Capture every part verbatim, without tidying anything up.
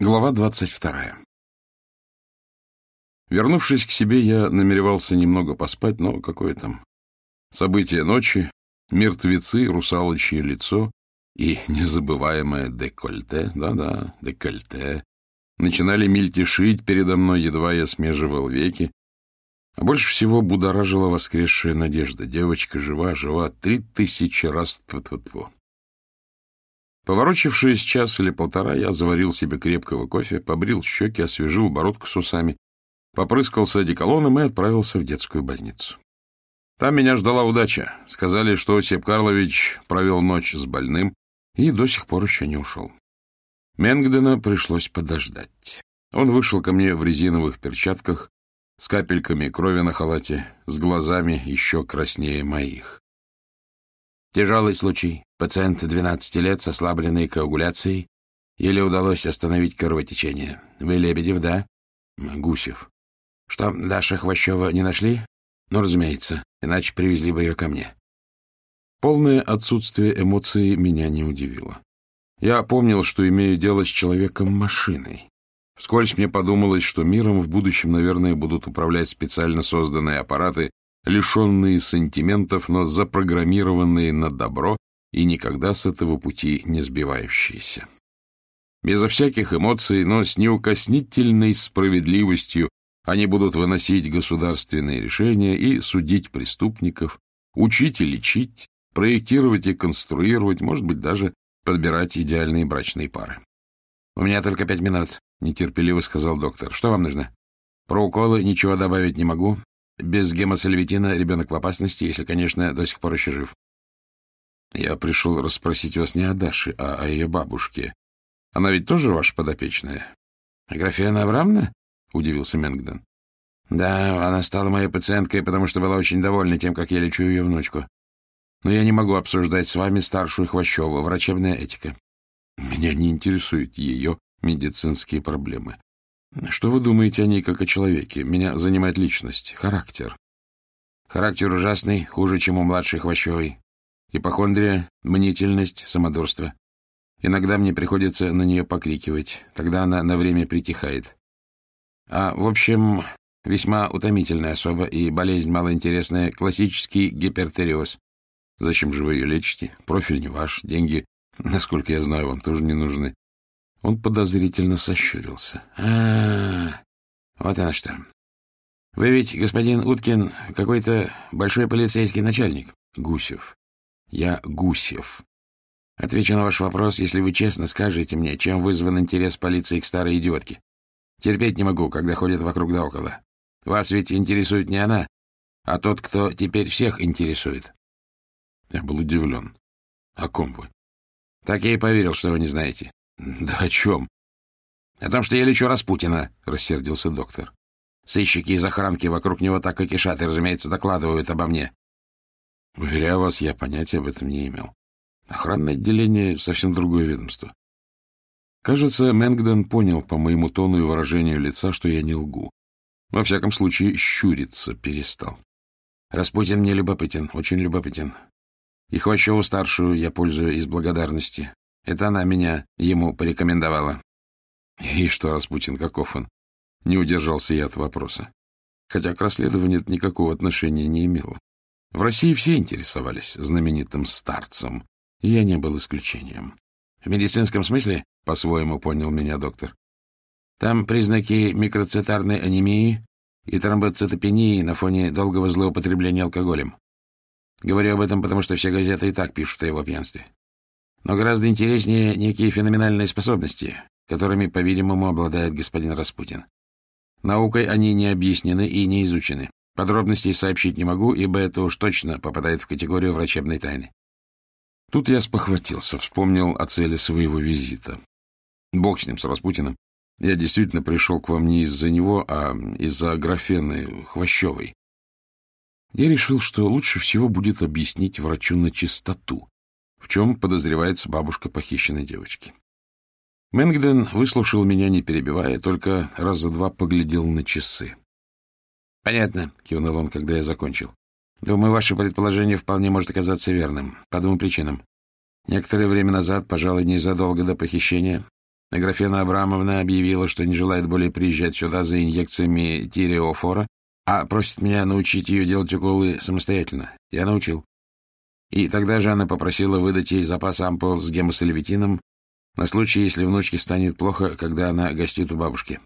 Глава двадцать вторая. Вернувшись к себе, я намеревался немного поспать, но какое там. События ночи, мертвецы, русалочье лицо и незабываемое декольте, да-да, декольте, начинали мельтешить передо мной, едва я смеживал веки. А больше всего будоражила воскресшая надежда. Девочка жива, жива, три тысячи раз. Тьфу-тьфу-тьфу. Поворочившись час или полтора, я заварил себе крепкого кофе, побрил щеки, освежил бородку с усами, попрыскался одеколоном и отправился в детскую больницу. Там меня ждала удача. Сказали, что Осип Карлович провел ночь с больным и до сих пор еще не ушел. Менгдена пришлось подождать. Он вышел ко мне в резиновых перчатках, с капельками крови на халате, с глазами еще краснее моих. Тяжелый случай. Пациент двенадцати лет с ослабленной коагуляцией. Еле удалось остановить кровотечение. Вы Лебедев, да? Гусев. Что, Даша Хвощева не нашли? Ну, разумеется, иначе привезли бы ее ко мне. Полное отсутствие эмоций меня не удивило. Я помнил, что имею дело с человеком-машиной. Вскользь мне подумалось, что миром в будущем, наверное, будут управлять специально созданные аппараты, лишенные сантиментов, но запрограммированные на добро и никогда с этого пути не сбивающиеся. Безо всяких эмоций, но с неукоснительной справедливостью они будут выносить государственные решения и судить преступников, учить и лечить, проектировать и конструировать, может быть, даже подбирать идеальные брачные пары. — У меня только пять минут, — нетерпеливо сказал доктор. — Что вам нужно? Про уколы ничего добавить не могу. Без гемосальвитина ребенок в опасности, если, конечно, до сих пор еще жив. Я пришел расспросить вас не о Даше, а о ее бабушке. Она ведь тоже ваша подопечная? — Аграфена Абрамовна? — удивился Менгден. — Да, она стала моей пациенткой, потому что была очень довольна тем, как я лечу ее внучку. Но я не могу обсуждать с вами старшую Хвощеву, врачебная этика. Меня не интересуют ее медицинские проблемы. Что вы думаете о ней как о человеке? Меня занимает личность, характер. Характер ужасный, хуже, чем у младшей Хвощевой. Ипохондрия, мнительность, самодурство. Иногда мне приходится на нее покрикивать, тогда она на время притихает. А, в общем, весьма утомительная особа и болезнь малоинтересная, классический гипертериоз. Зачем же вы ее лечите? Профиль не ваш, деньги, насколько я знаю, вам тоже не нужны. Он подозрительно сощурился. — А, вот оно что. Вы ведь, господин Уткин, какой-то большой полицейский начальник. Гусев. Я Гусев. Отвечу на ваш вопрос, если вы честно скажете мне, чем вызван интерес полиции к старой идиотке. Терпеть не могу, когда ходят вокруг да около. Вас ведь интересует не она, а тот, кто теперь всех интересует. Я был удивлен. О ком вы? Так я и поверил, что вы не знаете. Да о чем? О том, что я лечу Распутина, рассердился доктор. Сыщики из охранки вокруг него так и кишат, и, разумеется, докладывают обо мне. Уверяю вас, я понятия об этом не имел. Охранное отделение — совсем другое ведомство. Кажется, Менгден понял по моему тону и выражению лица, что я не лгу. Во всяком случае, щуриться перестал. Распутин мне любопытен, очень любопытен. И Хвощеву-старшую я пользую из благодарности. Это она меня ему порекомендовала. И что, Распутин, каков он? Не удержался я от вопроса. Хотя к расследованию это никакого отношения не имело. В России все интересовались знаменитым старцем, и я не был исключением. В медицинском смысле, по-своему понял меня доктор, там признаки микроцитарной анемии и тромбоцитопении на фоне долгого злоупотребления алкоголем. Говорю об этом, потому что все газеты и так пишут о его пьянстве. Но гораздо интереснее некие феноменальные способности, которыми, по-видимому, обладает господин Распутин. Наукой они не объяснены и не изучены. Подробностей сообщить не могу, ибо это уж точно попадает в категорию врачебной тайны. Тут я спохватился, вспомнил о цели своего визита. Бог с ним, с Распутиным. Я действительно пришел к вам не из-за него, а из-за Аграфены Хвощевой. Я решил, что лучше всего будет объяснить врачу на чистоту, в чем подозревается бабушка похищенной девочки. Менгден выслушал меня, не перебивая, только раза два поглядел на часы. — Понятно, — кивнул он, когда я закончил. — Думаю, ваше предположение вполне может оказаться верным. По двум причинам. Некоторое время назад, пожалуй, незадолго до похищения, Аграфена Абрамовна объявила, что не желает более приезжать сюда за инъекциями тиреофора, а просит меня научить ее делать уколы самостоятельно. Я научил. И тогда же она попросила выдать ей запас ампул с гемосальвитином на случай, если внучке станет плохо, когда она гостит у бабушки.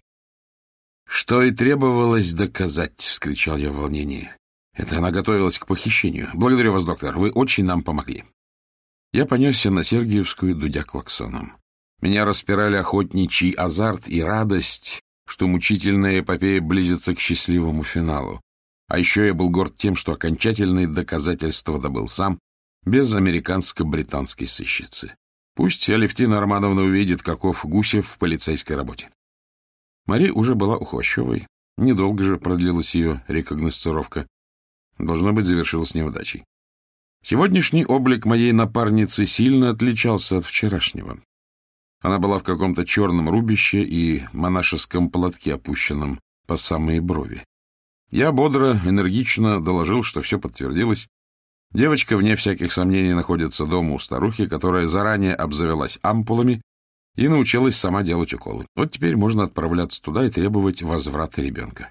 — Что и требовалось доказать, — вскричал я в волнении. Это она готовилась к похищению. Благодарю вас, доктор, вы очень нам помогли. Я понесся на Сергиевскую, дудя клаксоном. Меня распирали охотничий азарт и радость, что мучительная эпопея близится к счастливому финалу. А еще я был горд тем, что окончательные доказательства добыл сам, без американско-британской сыщицы. Пусть Алевтина Романовна увидит, каков Гусев в полицейской работе. Мари уже была у Хвощевой. Недолго же продлилась ее рекогносцировка. Должно быть, завершилась неудачей. Сегодняшний облик моей напарницы сильно отличался от вчерашнего. Она была в каком-то черном рубище и монашеском платке, опущенном по самые брови. Я бодро, энергично доложил, что все подтвердилось. Девочка, вне всяких сомнений, находится дома у старухи, которая заранее обзавелась ампулами и научилась сама делать уколы. Вот теперь можно отправляться туда и требовать возврата ребенка.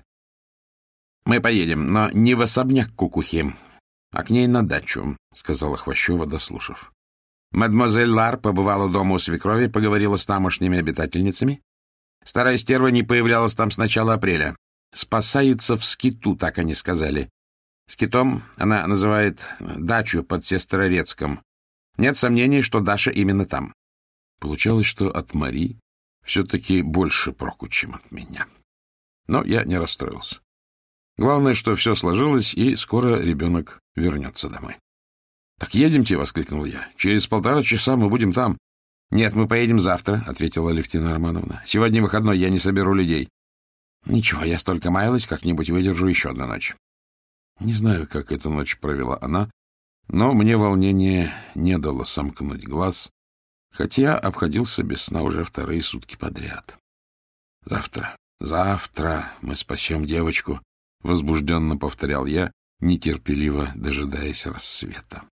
— Мы поедем, но не в особняк Кукухи, а к ней на дачу, — сказала Хвощева, дослушав. Мадемуазель Лар побывала дома у свекрови, поговорила с тамошними обитательницами. Старая стерва не появлялась там с начала апреля. Спасается в скиту, так они сказали. Скитом она называет дачу под Сестрорецком. Нет сомнений, что Даша именно там. Получалось, что от Мари все-таки больше проку, чем от меня. Но я не расстроился. Главное, что все сложилось, и скоро ребенок вернется домой. — Так едемте, — воскликнул я. — Через полтора часа мы будем там. — Нет, мы поедем завтра, — ответила Алевтина Романовна. — Сегодня выходной, я не соберу людей. — Ничего, я столько маялась, как-нибудь выдержу еще одну ночь. Не знаю, как эту ночь провела она, но мне волнение не дало сомкнуть глаз, хотя обходился без сна уже вторые сутки подряд. — Завтра, завтра мы спасем девочку, — возбужденно повторял я, нетерпеливо дожидаясь рассвета.